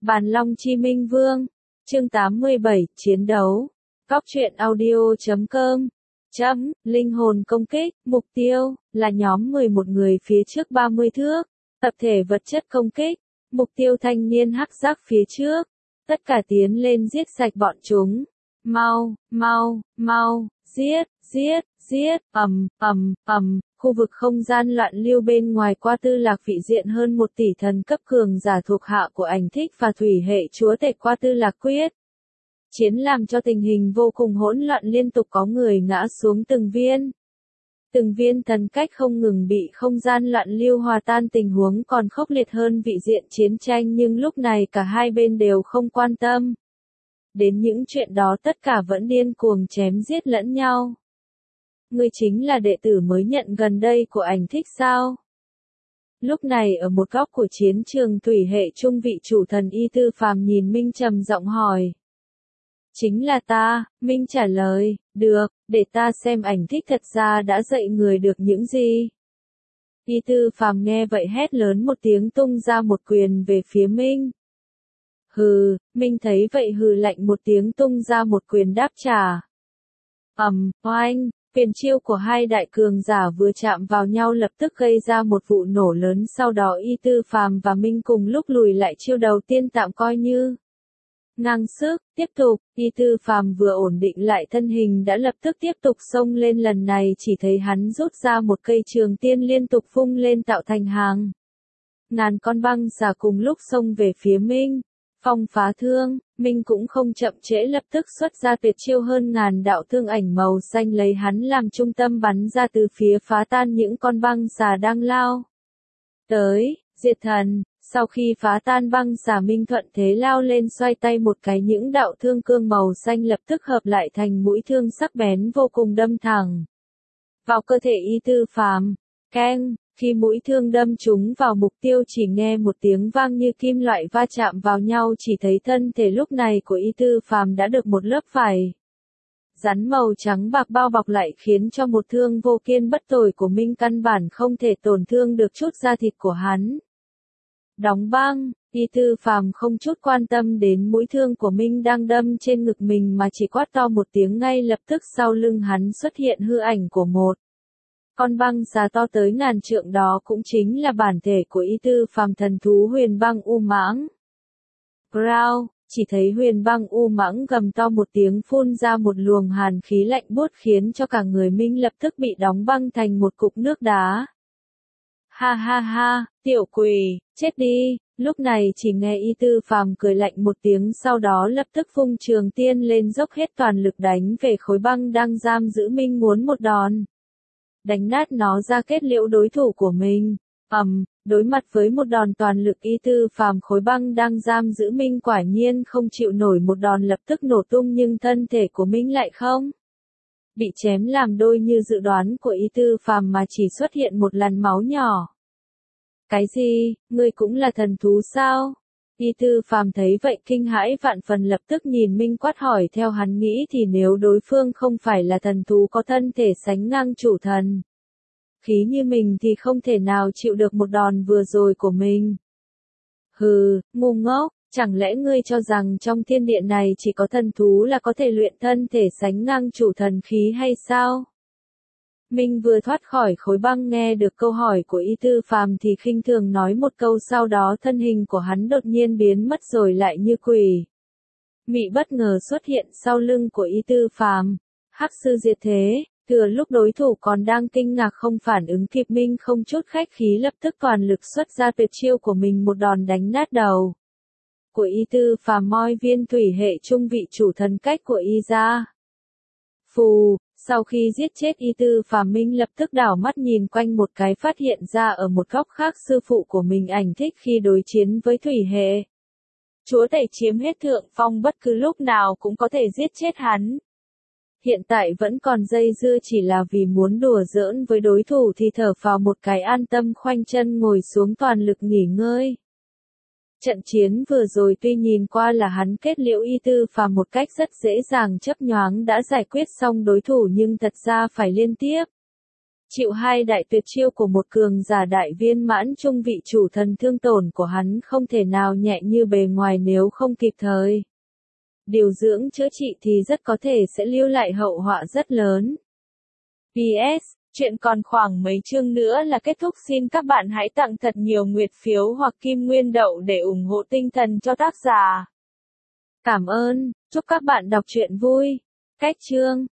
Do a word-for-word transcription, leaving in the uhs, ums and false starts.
Bàn Long Chi Minh Vương. Chương tám mươi bảy, Chiến đấu. Cóc truyện audio chấm com. Chấm, linh hồn công kích, mục tiêu, là nhóm mười một người phía trước ba mươi thước. Tập thể vật chất công kích, mục tiêu thanh niên hắc giác phía trước. Tất cả tiến lên giết sạch bọn chúng. Mau, mau, mau, giết, giết, giết, ầm, ầm, ầm. Khu vực không gian loạn lưu bên ngoài qua tư lạc vị diện hơn một tỷ thần cấp cường giả thuộc hạ của ảnh thích và thủy hệ chúa tể qua tư lạc quyết. Chiến làm cho tình hình vô cùng hỗn loạn, liên tục có người ngã xuống từng viên. Từng viên thần cách không ngừng bị không gian loạn lưu hòa tan, tình huống còn khốc liệt hơn vị diện chiến tranh, nhưng lúc này cả hai bên đều không quan tâm đến những chuyện đó, tất cả vẫn điên cuồng chém giết lẫn nhau. Ngươi chính là đệ tử mới nhận gần đây của ảnh thích sao? Lúc này ở một góc của chiến trường, thủy hệ trung vị chủ thần Y Tư Phàm nhìn Minh trầm giọng hỏi. Chính là ta, Minh trả lời, được, để ta xem ảnh thích thật ra đã dạy người được những gì. Y Tư Phàm nghe vậy hét lớn một tiếng, tung ra một quyền về phía Minh. Hừ, Minh thấy vậy hừ lạnh một tiếng, tung ra một quyền đáp trả. Ầm, oanh. Quyền chiêu của hai đại cường giả vừa chạm vào nhau lập tức gây ra một vụ nổ lớn, sau đó Y Tư Phàm và Minh cùng lúc lùi lại, chiêu đầu tiên tạm coi như ngang sức. Tiếp tục, Y Tư Phàm vừa ổn định lại thân hình đã lập tức tiếp tục xông lên, lần này chỉ thấy hắn rút ra một cây trường tiên liên tục vung lên tạo thành hàng ngàn con băng xà cùng lúc xông về phía Minh. Phong phá thương, Minh cũng không chậm trễ, lập tức xuất ra tuyệt chiêu hơn ngàn đạo thương ảnh màu xanh, lấy hắn làm trung tâm bắn ra từ phía, phá tan những con băng xà đang lao tới. Diệt thần. Sau khi phá tan băng xà, Minh thuận thế lao lên, xoay tay một cái, những đạo thương cương màu xanh lập tức hợp lại thành mũi thương sắc bén vô cùng, đâm thẳng vào cơ thể Y Tư Phàm. Keng. Khi mũi thương đâm trúng vào mục tiêu, chỉ nghe một tiếng vang như kim loại va chạm vào nhau, chỉ thấy thân thể lúc này của Y Tư Phàm đã được một lớp vải rắn màu trắng bạc bao bọc lại, khiến cho một thương vô kiên bất tồi của Minh căn bản không thể tổn thương được chút da thịt của hắn. Đóng băng, Y Tư Phàm không chút quan tâm đến mũi thương của Minh đang đâm trên ngực mình, mà chỉ quát to một tiếng, ngay lập tức sau lưng hắn xuất hiện hư ảnh của một con băng xà to tới ngàn trượng, đó cũng chính là bản thể của Y Tư Phàm, thần thú huyền băng u mãng. Growl, chỉ thấy huyền băng u mãng gầm to một tiếng, phun ra một luồng hàn khí lạnh buốt, khiến cho cả người Minh lập tức bị đóng băng thành một cục nước đá. Ha ha ha, tiểu quỷ, chết đi. Lúc này chỉ nghe Y Tư Phàm cười lạnh một tiếng, sau đó lập tức vung trường tiên lên, dốc hết toàn lực đánh về khối băng đang giam giữ Minh, muốn một đòn đánh nát nó ra kết liễu đối thủ của mình. Ầm, um, đối mặt với một đòn toàn lực Y Tư Phàm, khối băng đang giam giữ Minh quả nhiên không chịu nổi một đòn, lập tức nổ tung, nhưng thân thể của Minh lại không bị chém làm đôi như dự đoán của Y Tư Phàm, mà chỉ xuất hiện một làn máu nhỏ. Cái gì, ngươi cũng là thần thú sao? Y Tư Phàm thấy vậy kinh hãi vạn phần, lập tức nhìn Minh quát hỏi. Theo hắn nghĩ thì nếu đối phương không phải là thần thú có thân thể sánh ngang chủ thần khí như mình thì không thể nào chịu được một đòn vừa rồi của mình. Hừ, ngu ngốc, chẳng lẽ ngươi cho rằng trong thiên địa này chỉ có thần thú là có thể luyện thân thể sánh ngang chủ thần khí hay sao? Minh vừa thoát khỏi khối băng, nghe được câu hỏi của Y Tư Phàm thì khinh thường nói một câu, sau đó thân hình của hắn đột nhiên biến mất rồi lại như quỷ mị bất ngờ xuất hiện sau lưng của Y Tư Phàm. Hắc sư diệt thế. Thừa lúc đối thủ còn đang kinh ngạc không phản ứng kịp, Minh không chút khách khí lập tức toàn lực xuất ra tuyệt chiêu của mình, một đòn đánh nát đầu của Y Tư Phàm, moi viên thủy hệ trung vị chủ thần cách của Y ra. Phù. Sau khi giết chết Y Tư Phàm, Minh lập tức đảo mắt nhìn quanh một cái, phát hiện ra ở một góc khác sư phụ của mình ảnh thích khi đối chiến với thủy hệ chúa tể chiếm hết thượng phong, bất cứ lúc nào cũng có thể giết chết hắn. Hiện tại vẫn còn dây dưa chỉ là vì muốn đùa giỡn với đối thủ, thì thở phào một cái, an tâm khoanh chân ngồi xuống toàn lực nghỉ ngơi. Trận chiến vừa rồi tuy nhìn qua là hắn kết liễu Y Tư Phàm một cách rất dễ dàng, chấp nhoáng đã giải quyết xong đối thủ, nhưng thật ra phải liên tiếp chịu hai đại tuyệt chiêu của một cường giả đại viên mãn trung vị chủ thần, thương tổn của hắn không thể nào nhẹ như bề ngoài nếu không kịp thời điều dưỡng chữa trị thì rất có thể sẽ lưu lại hậu họa rất lớn. pê ét, chuyện còn khoảng mấy chương nữa là kết thúc, xin các bạn hãy tặng thật nhiều nguyệt phiếu hoặc kim nguyên đậu để ủng hộ tinh thần cho tác giả. Cảm ơn, chúc các bạn đọc truyện vui. Cách chương